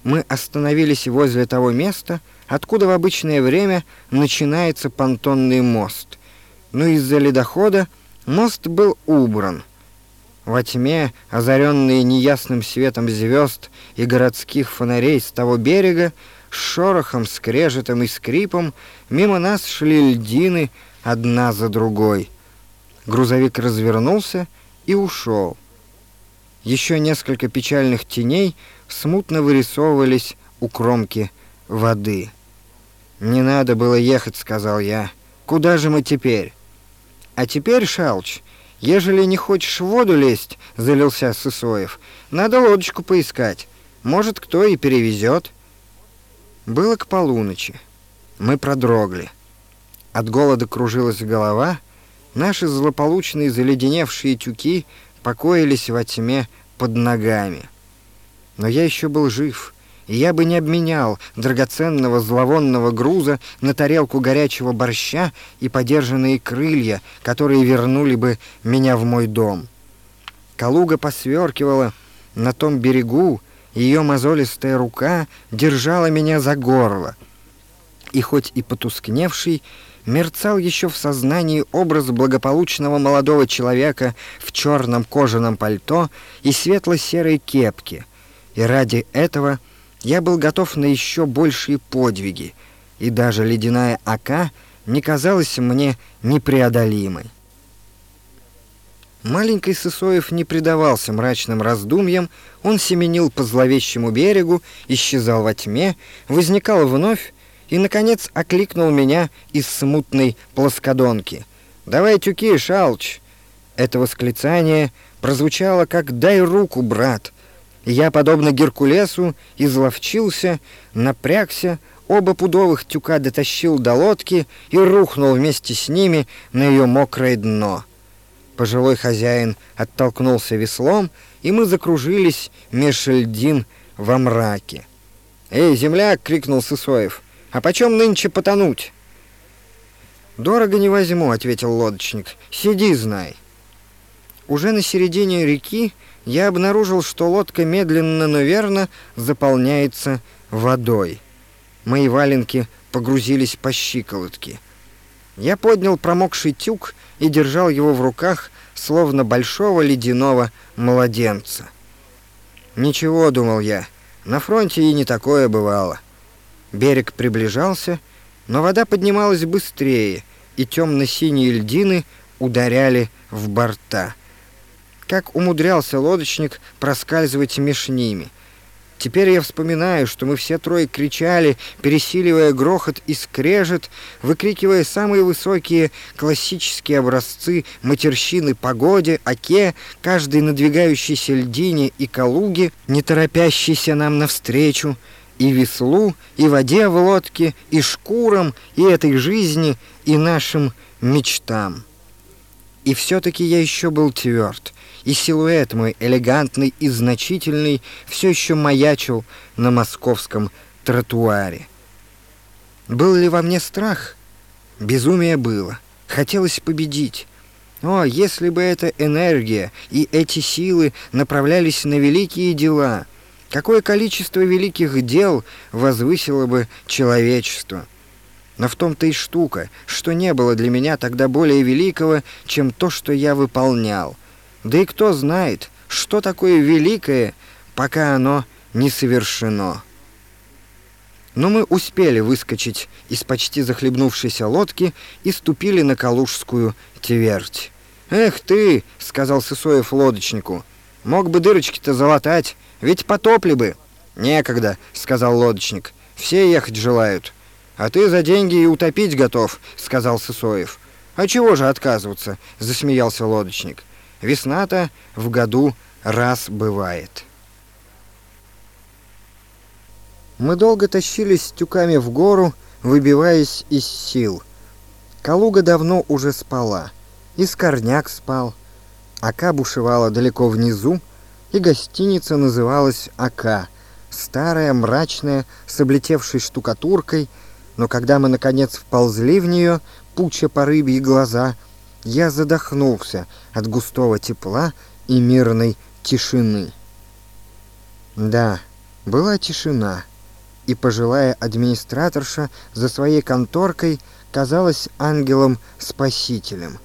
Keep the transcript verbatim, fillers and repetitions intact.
мы остановились возле того места, откуда в обычное время начинается понтонный мост. Но из-за ледохода мост был убран. Во тьме, озаренные неясным светом звезд и городских фонарей с того берега, с шорохом, скрежетом и скрипом мимо нас шли льдины одна за другой. Грузовик развернулся и ушел. Еще несколько печальных теней смутно вырисовывались у кромки воды. «Не надо было ехать», — сказал я. «Куда же мы теперь?» «А теперь, Шалч, ежели не хочешь в воду лезть», — залился Сысоев, — «надо лодочку поискать. Может, кто и перевезет». Было к полуночи. Мы продрогли. От голода кружилась голова, наши злополучные заледеневшие тюки покоились во тьме под ногами. Но я еще был жив, и я бы не обменял драгоценного зловонного груза на тарелку горячего борща и подержанные крылья, которые вернули бы меня в мой дом. Калуга посверкивала на том берегу, ее мозолистая рука держала меня за горло. И хоть и потускневший, мерцал еще в сознании образ благополучного молодого человека в черном кожаном пальто и светло-серой кепке. И ради этого я был готов на еще большие подвиги, и даже ледяная ока не казалась мне непреодолимой. Маленький Сысоев не предавался мрачным раздумьям, он семенил по зловещему берегу, исчезал во тьме, возникал вновь и, наконец, окликнул меня из смутной плоскодонки. «Давай тюки, Шалч!» Это восклицание прозвучало как «дай руку, брат!» Я, подобно Геркулесу, изловчился, напрягся, оба пудовых тюка дотащил до лодки и рухнул вместе с ними на ее мокрое дно. Пожилой хозяин оттолкнулся веслом, и мы закружились меж льдин во мраке. «Эй, земляк!» — крикнул Сысоев. «А почем нынче потонуть?» «Дорого не возьму», — ответил лодочник. «Сиди, знай». Уже на середине реки я обнаружил, что лодка медленно, но верно заполняется водой. Мои валенки погрузились по щиколотке. Я поднял промокший тюк и держал его в руках, словно большого ледяного младенца. «Ничего», — думал я, — «на фронте и не такое бывало». Берег приближался, но вода поднималась быстрее, и темно-синие льдины ударяли в борта. Как умудрялся лодочник проскальзывать меж ними. Теперь я вспоминаю, что мы все трое кричали, пересиливая грохот и скрежет, выкрикивая самые высокие классические образцы матерщины погоде, оке, каждой надвигающейся льдине и калуге, не торопящейся нам навстречу, и веслу, и воде в лодке, и шкурам, и этой жизни, и нашим мечтам. И все-таки я еще был тверд, и силуэт мой, элегантный и значительный, все еще маячил на московском тротуаре. Был ли во мне страх? Безумие было. Хотелось победить. О, если бы эта энергия и эти силы направлялись на великие дела! Какое количество великих дел возвысило бы человечество! Но в том-то и штука, что не было для меня тогда более великого, чем то, что я выполнял. Да и кто знает, что такое великое, пока оно не совершено. Но мы успели выскочить из почти захлебнувшейся лодки и ступили на Калужскую твердь. «Эх ты!» — сказал Сысоев лодочнику. «Мог бы дырочки-то залатать, ведь потопли бы». «Некогда», — сказал лодочник. «Все ехать желают». «А ты за деньги и утопить готов», — сказал Сысоев. «А чего же отказываться?» — засмеялся лодочник. «Весна-то в году раз бывает». Мы долго тащились с тюками в гору, выбиваясь из сил. Калуга давно уже спала, и Скорняк спал. Ока бушевала далеко внизу, и гостиница называлась «Ока», старая, мрачная, с облетевшей штукатуркой, но когда мы, наконец, вползли в нее, пуча по рыбьи глаза, я задохнулся от густого тепла и мирной тишины. Да, Была тишина, и пожилая администраторша за своей конторкой казалась ангелом-спасителем.